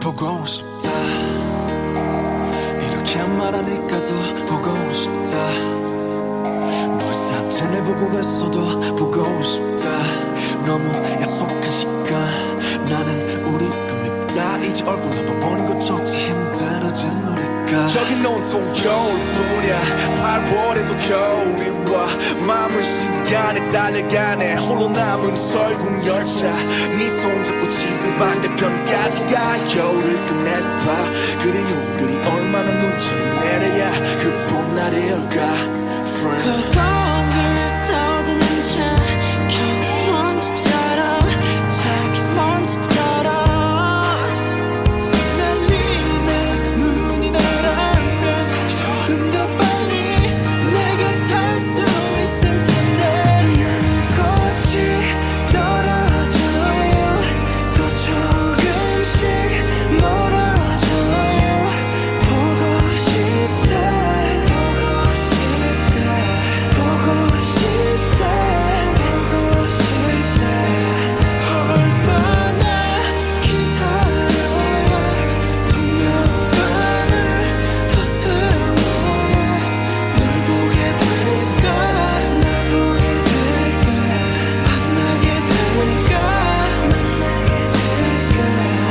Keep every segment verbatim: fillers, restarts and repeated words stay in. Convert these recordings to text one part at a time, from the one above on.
보고 싶다. 이렇게 말하니까 더 보고 싶다. 너의 사진을 보고 있어도 보고 싶다. 너무 약속한 시간 나는 우리가 밉다. 이제 얼굴 한번 보는 것조차 힘들어진 우리가. 저긴 온통 겨울뿐이야. 팔월에도 겨울이 와. 마음은 시간에 달려가네. 홀로 남은 설국 열차. 네 손잡고 지구 반대편까지 가. 겨울을 끝내봐. 그리움 그리 얼마나 눈처럼 내려야 그 봄날이 올까. 흙공을 떠드는 작은 먼지처럼 작은 먼지처럼 날리는 눈이 내려면 조금 더 빨리 내게 닿을 수 있을 텐데 꽃이 떨어져요. 또 조금씩 멀어져요. 보고 싶다. 보고 싶다. 보고 싶다. 얼마나 기다려야 또 몇 밤을 더 세워야 널 보게 될까. 널 보게 될까. 만나게 될까. 만나게 될까.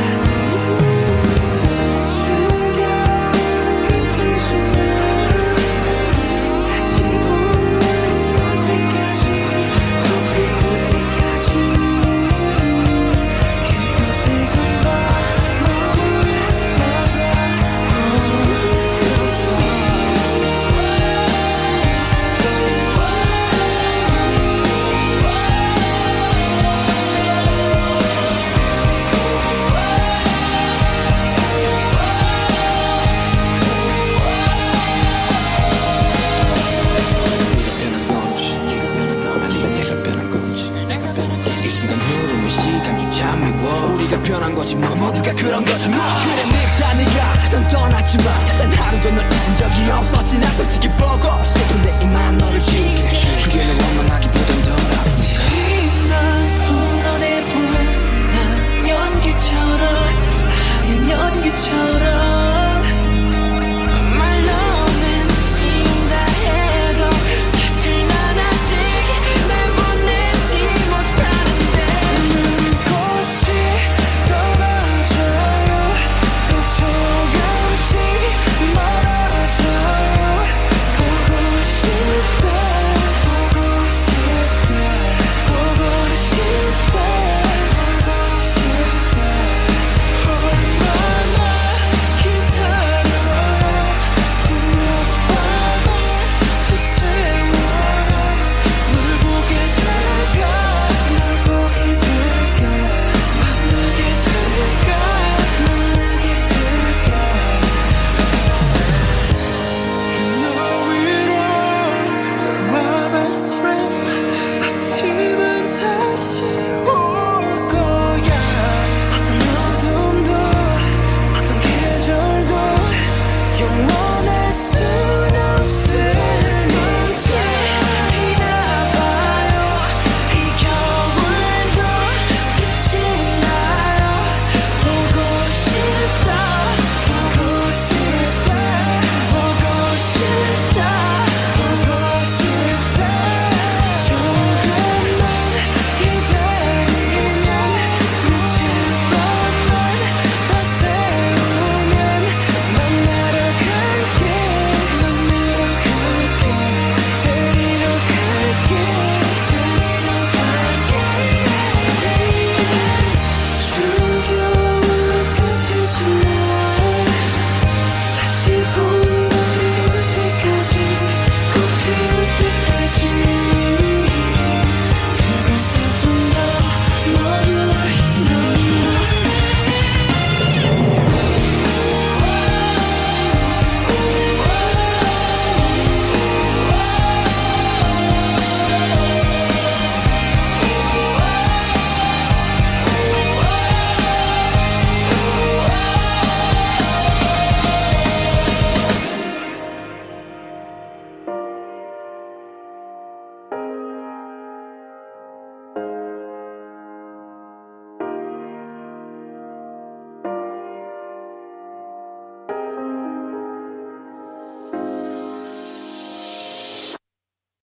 숨겨온 그 당신을 다시 보면 어디까지 또 피울 때까지 그곳에서 더 머물러서 네가 변한 건지 아니면 내가 변한 건지 이 순간 흐르는 시간조차 미워. 우리가 변한 거지 뭐 모두가 그런 거지 뭐. 그래 밉다 네가 넌 떠났지만 단 하루도 널